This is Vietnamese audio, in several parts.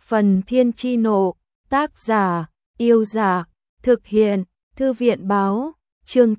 Phần Thiên Chi Nộ, tác giả, Yêu Giả, thực hiện, Thư viện Báo, chương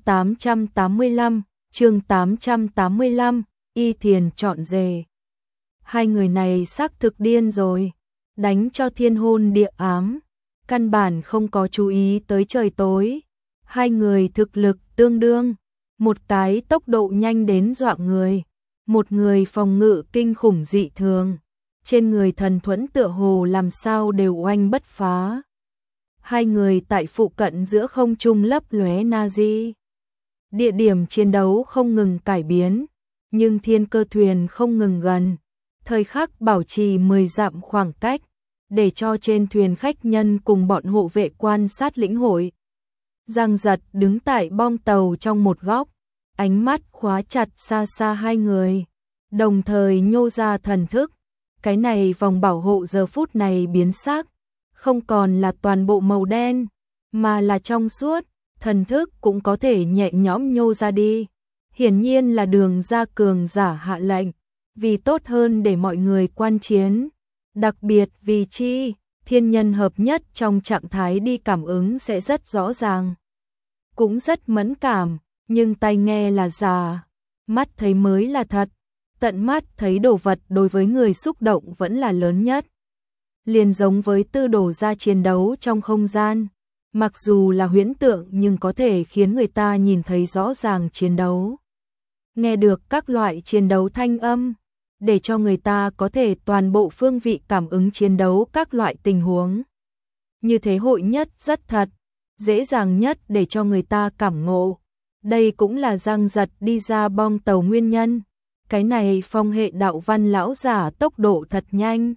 885, Y Thiền chọn rể. Hai người này xác thực điên rồi, đánh cho thiên hôn địa ám, căn bản không có chú ý tới trời tối. Hai người thực lực tương đương, một cái tốc độ nhanh đến dọa người, một người phòng ngự kinh khủng dị thường, trên người thần thuẫn tựa hồ làm sao đều oanh bất phá. Hai người tại phụ cận giữa không trung lấp lóe Nazi. Địa điểm chiến đấu không ngừng cải biến, nhưng thiên cơ thuyền không ngừng gần, thời khắc bảo trì 10 dặm khoảng cách, để cho trên thuyền khách nhân cùng bọn hộ vệ quan sát lĩnh hội. Giang Giật đứng tại bong tàu trong một góc, ánh mắt khóa chặt xa xa hai người, đồng thời nhô ra thần thức. Cái này vòng bảo hộ giờ phút này biến sắc, không còn là toàn bộ màu đen, mà là trong suốt, thần thức cũng có thể nhẹ nhõm nhô ra đi. Hiển nhiên là Đường gia cường giả hạ lệnh, vì tốt hơn để mọi người quan chiến, đặc biệt vì chi, thiên nhân hợp nhất trong trạng thái đi cảm ứng sẽ rất rõ ràng, cũng rất mẫn cảm, nhưng tai nghe là giả, mắt thấy mới là thật. Tận mắt thấy đồ vật đối với người xúc động vẫn là lớn nhất. Liền giống với Tư Đồ gia chiến đấu trong không gian, mặc dù là huyễn tượng nhưng có thể khiến người ta nhìn thấy rõ ràng chiến đấu. Nghe được các loại chiến đấu thanh âm, để cho người ta có thể toàn bộ phương vị cảm ứng chiến đấu các loại tình huống. Như thế hội nhất rất thật, dễ dàng nhất để cho người ta cảm ngộ. Đây cũng là Giang Giật đi ra bong tàu nguyên nhân. Cái này phong hệ đạo văn lão giả tốc độ thật nhanh.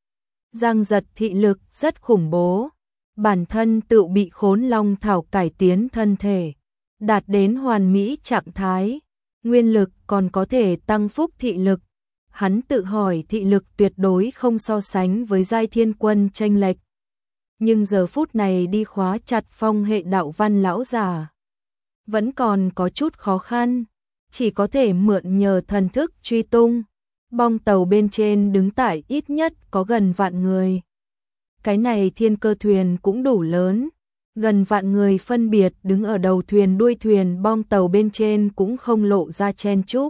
Giang Giật thị lực rất khủng bố, bản thân tự bị Khốn Long thảo cải tiến thân thể, đạt đến hoàn mỹ trạng thái, nguyên lực còn có thể tăng phúc thị lực. Hắn tự hỏi thị lực tuyệt đối không so sánh với Giai Thiên Quân chênh lệch. Nhưng giờ phút này đi khóa chặt phong hệ đạo văn lão giả, vẫn còn có chút khó khăn. Chỉ có thể mượn nhờ thần thức truy tung. Bong tàu bên trên đứng tại ít nhất có gần vạn người. Cái này thiên cơ thuyền cũng đủ lớn, gần vạn người phân biệt đứng ở đầu thuyền đuôi thuyền, bong tàu bên trên cũng không lộ ra chen chúc.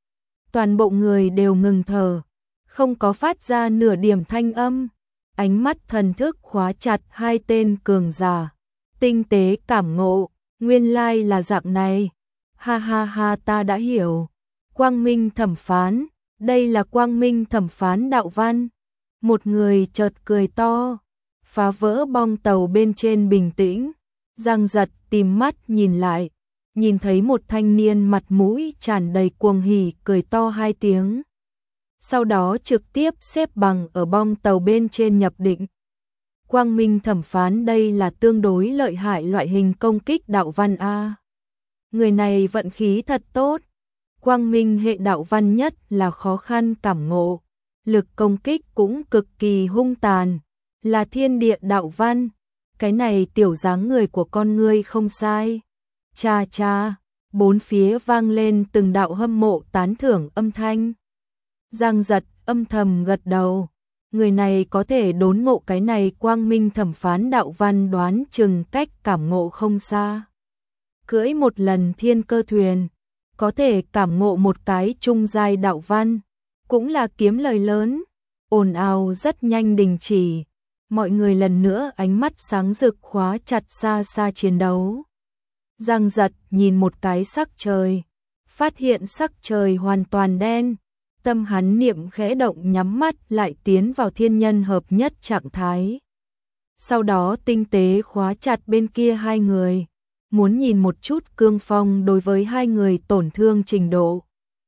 Toàn bộ người đều ngừng thở, không có phát ra nửa điểm thanh âm. Ánh mắt thần thức khóa chặt hai tên cường giả, tinh tế cảm ngộ, nguyên lai là dạng này. Ha ha ha, ta đã hiểu. Quang Minh thẩm phán, đây là Quang Minh thẩm phán đạo văn. Một người chợt cười to, phá vỡ bong tàu bên trên bình tĩnh. Giang Giật tìm mắt nhìn lại, nhìn thấy một thanh niên mặt mũi tràn đầy cuồng hỉ cười to hai tiếng. Sau đó trực tiếp xếp bằng ở bong tàu bên trên nhập định. Quang Minh thẩm phán đây là tương đối lợi hại loại hình công kích đạo văn A. Người này vận khí thật tốt. Quang Minh hệ đạo văn nhất là khó khăn cảm ngộ, lực công kích cũng cực kỳ hung tàn, là thiên địa đạo văn. Cái này tiểu dáng người của con ngươi không sai. Cha cha, bốn phía vang lên từng đạo hâm mộ tán thưởng âm thanh. Giang Giật âm thầm gật đầu, người này có thể đốn ngộ cái này Quang Minh thẩm phán đạo văn, đoán chừng cách cảm ngộ không xa. Cưỡi một lần thiên cơ thuyền, có thể cảm ngộ một cái trung giai đạo văn, cũng là kiếm lời lớn. Ồn ào rất nhanh đình chỉ, mọi người lần nữa ánh mắt sáng rực khóa chặt xa xa chiến đấu. Giang Giật nhìn một cái sắc trời, phát hiện sắc trời hoàn toàn đen, tâm hắn niệm khẽ động, nhắm mắt lại tiến vào thiên nhân hợp nhất trạng thái. Sau đó tinh tế khóa chặt bên kia hai người, muốn nhìn một chút cương phong đối với hai người tổn thương trình độ.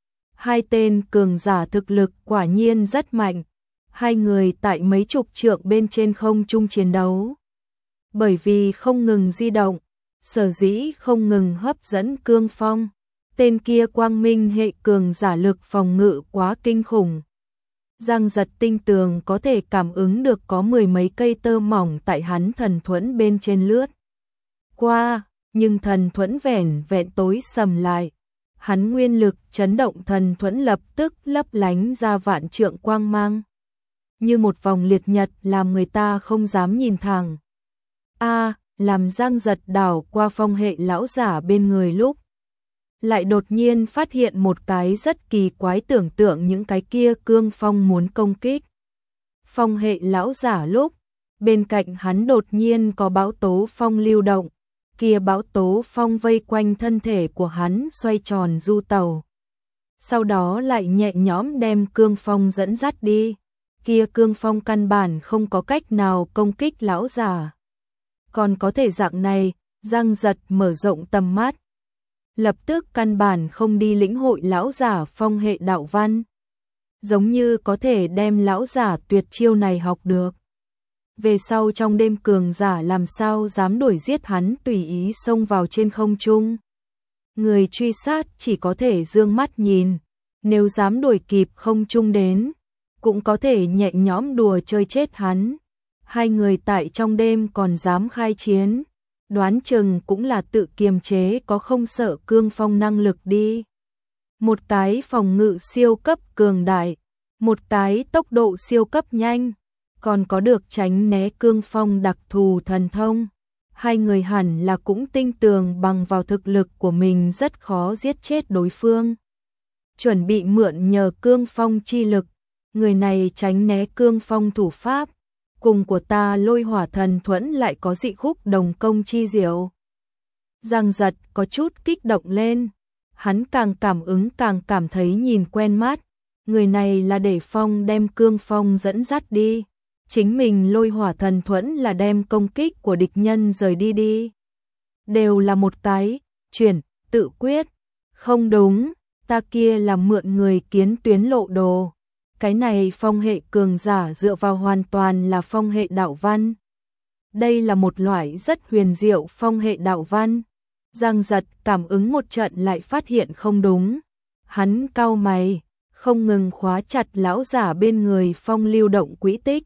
Hai tên cường giả thực lực quả nhiên rất mạnh, hai người tại mấy chục trượng bên trên không trung chiến đấu. Bởi vì không ngừng di động, sở dĩ không ngừng hấp dẫn cương phong, tên kia Quang Minh hệ cường giả lực phòng ngự quá kinh khủng. Giang Giật tinh tường có thể cảm ứng được có mười mấy cây tơ mỏng tại hắn thần thuẫn bên trên lướt qua. Nhưng thần thuẫn vẻn vẹn tối sầm lại, hắn nguyên lực chấn động thần thuẫn lập tức lấp lánh ra vạn trượng quang mang. như một vòng liệt nhật làm người ta không dám nhìn thẳng. Làm Giang Giật đảo qua phong hệ lão giả bên người lúc lại đột nhiên phát hiện một cái rất kỳ quái, tưởng tượng những cái kia cương phong muốn công kích phong hệ lão giả lúc bên cạnh hắn đột nhiên có bão tố phong lưu động, kia bão tố phong vây quanh thân thể của hắn xoay tròn du tàu, sau đó lại nhẹ nhõm đem cương phong dẫn dắt đi, kia cương phong căn bản không có cách nào công kích lão giả. Còn có thể dạng này, Giang Giật mở rộng tầm mắt, lập tức căn bản không đi lĩnh hội lão giả phong hệ đạo văn, giống như có thể đem lão giả tuyệt chiêu này học được. Về sau trong đêm cường giả làm sao dám đuổi giết hắn, tùy ý xông vào trên không trung. Người truy sát chỉ có thể dương mắt nhìn, nếu dám đuổi kịp không trung đến, cũng có thể nhẹ nhõm đùa chơi chết hắn. Hai người tại trong đêm còn dám khai chiến, đoán chừng cũng là tự kiềm chế, có không sợ cương phong năng lực đi. Một cái phòng ngự siêu cấp cường đại, một cái tốc độ siêu cấp nhanh, còn có được tránh né cương phong đặc thù thần thông. Hai người hẳn là cũng tinh tường bằng vào thực lực của mình rất khó giết chết đối phương. Chuẩn bị mượn nhờ cương phong chi lực, người này tránh né cương phong thủ pháp, cùng của ta lôi hỏa thần thuẫn lại có dị khúc đồng công chi diệu. Giang Giật có chút kích động lên, hắn càng cảm ứng càng cảm thấy nhìn quen mắt, người này là để phong đem cương phong dẫn dắt đi, chính mình lôi hỏa thần thuẫn là đem công kích của địch nhân rời đi. Đều là một cái, chuyển, tự quyết, không đúng, ta kia là mượn người kiến tuyến lộ đồ. Cái này phong hệ cường giả dựa vào hoàn toàn là phong hệ đạo văn. Đây là một loại rất huyền diệu phong hệ đạo văn. Giang Giật cảm ứng một trận lại phát hiện không đúng. Hắn cau mày, không ngừng khóa chặt lão giả bên người phong lưu động quỹ tích.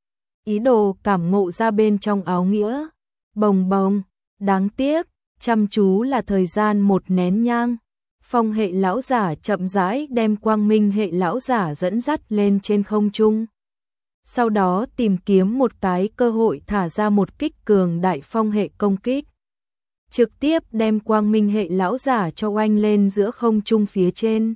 Ý đồ cảm ngộ ra bên trong áo nghĩa. Bồng bồng, đáng tiếc, chăm chú là thời gian một nén nhang. Phong hệ lão giả chậm rãi đem quang minh hệ lão giả dẫn dắt lên trên không trung. Sau đó tìm kiếm một cái cơ hội thả ra một kích cường đại phong hệ công kích. Trực tiếp đem quang minh hệ lão giả cho oanh lên giữa không trung phía trên.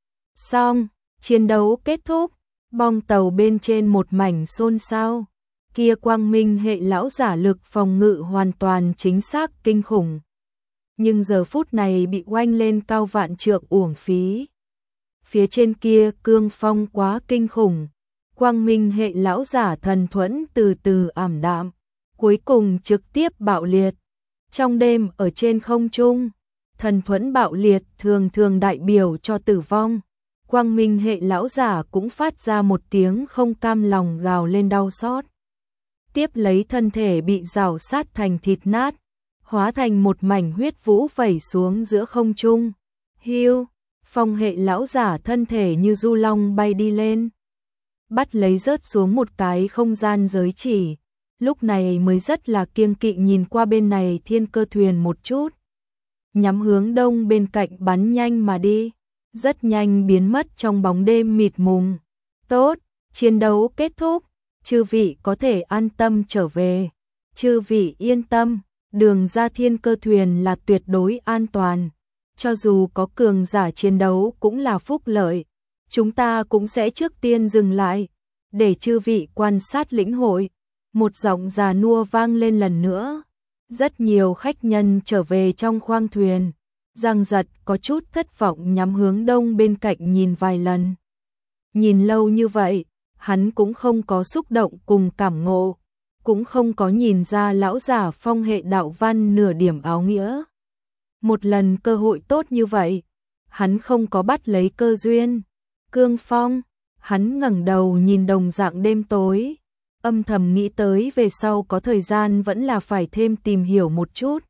Xong, chiến đấu kết thúc, bong tàu bên trên một mảnh xôn xao. Kia quang minh hệ lão giả lực phòng ngự hoàn toàn chính xác kinh khủng. Nhưng giờ phút này bị oanh lên cao vạn trượng uổng phí. Phía trên kia cương phong quá kinh khủng, quang minh hệ lão giả thần thuẫn từ từ ảm đạm, cuối cùng trực tiếp bạo liệt. Trong đêm ở trên không trung, thần thuẫn bạo liệt thường thường đại biểu cho tử vong. Quang minh hệ lão giả cũng phát ra một tiếng không cam lòng gào lên đau xót. Tiếp lấy thân thể bị rào sát thành thịt nát, hóa thành một mảnh huyết vũ vẩy xuống giữa không trung. Hiu, phong hệ lão giả thân thể như du long bay đi lên, bắt lấy rớt xuống một cái không gian giới chỉ. Lúc này mới rất là kiêng kỵ nhìn qua bên này thiên cơ thuyền một chút, nhắm hướng đông bên cạnh bắn nhanh mà đi, rất nhanh biến mất trong bóng đêm mịt mùng. Tốt, chiến đấu kết thúc, chư vị có thể an tâm trở về. Chư vị yên tâm, đường ra thiên cơ thuyền là tuyệt đối an toàn. Cho dù có cường giả chiến đấu cũng là phúc lợi. Chúng ta cũng sẽ trước tiên dừng lại, để chư vị quan sát lĩnh hội. Một giọng già nua vang lên lần nữa. Rất nhiều khách nhân trở về trong khoang thuyền. Giang Giật có chút thất vọng nhắm hướng đông bên cạnh nhìn vài lần. Nhìn lâu như vậy, hắn cũng không có xúc động cùng cảm ngộ, cũng không có nhìn ra lão giả phong hệ đạo văn nửa điểm áo nghĩa. Một lần cơ hội tốt như vậy, hắn không có bắt lấy cơ duyên. Cương phong, hắn ngẩng đầu nhìn đồng dạng đêm tối, âm thầm nghĩ tới về sau có thời gian vẫn là phải thêm tìm hiểu một chút.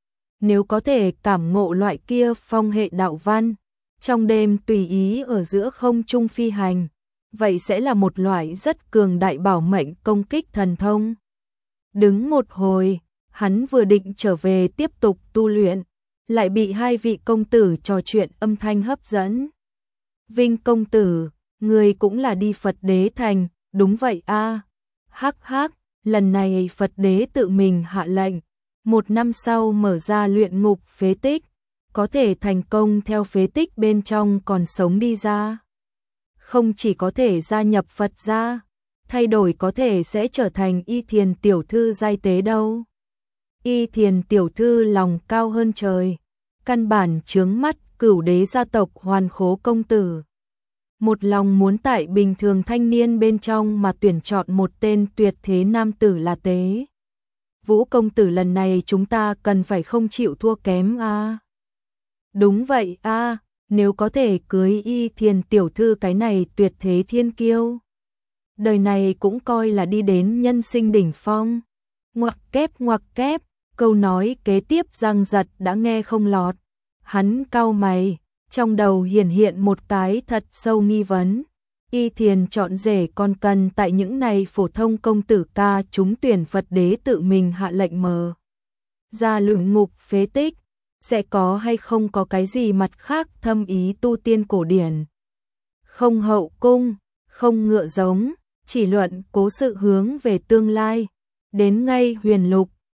Nếu có thể cảm ngộ loại kia phong hệ đạo văn, trong đêm tùy ý ở giữa không trung phi hành, vậy sẽ là một loại rất cường đại bảo mệnh công kích thần thông. Đứng một hồi, hắn vừa định trở về tiếp tục tu luyện, lại bị hai vị công tử trò chuyện âm thanh hấp dẫn. Vinh công tử, người cũng là đi Phật Đế Thành, Đúng vậy a. Hắc hắc, lần này Phật đế tự mình hạ lệnh, 1 năm sau mở ra luyện ngục phế tích, có thể thành công theo phế tích bên trong còn sống đi ra. Không chỉ có thể gia nhập Phật gia, thay đổi có thể sẽ trở thành Y Thiền tiểu thư giai tế đâu. Y Thiền tiểu thư lòng cao hơn trời, căn bản chướng mắt Cửu đế gia tộc Hoàn Khố công tử. Một lòng muốn tại bình thường thanh niên bên trong mà tuyển chọn một tên tuyệt thế nam tử là Tế Vũ công tử, lần này chúng ta cần phải không chịu thua kém a. Đúng vậy a, nếu có thể cưới Y Thiền tiểu thư cái này tuyệt thế thiên kiêu, đời này cũng coi là đi đến nhân sinh đỉnh phong. Ngoặc kép, câu nói kế tiếp Giang Giật đã nghe không lọt. Hắn cau mày, trong đầu hiện một cái thật sâu nghi vấn. Y Thiền chọn rể còn cần tại những này phổ thông công tử ca trúng tuyển Phật đế tự mình hạ lệnh mờ ra luyện ngục phế tích, sẽ có hay không có cái gì mặt khác thâm ý tu tiên cổ điển. Không hậu cung, không ngựa giống, chỉ luận cố sự hướng về tương lai. Đến ngay huyền lục,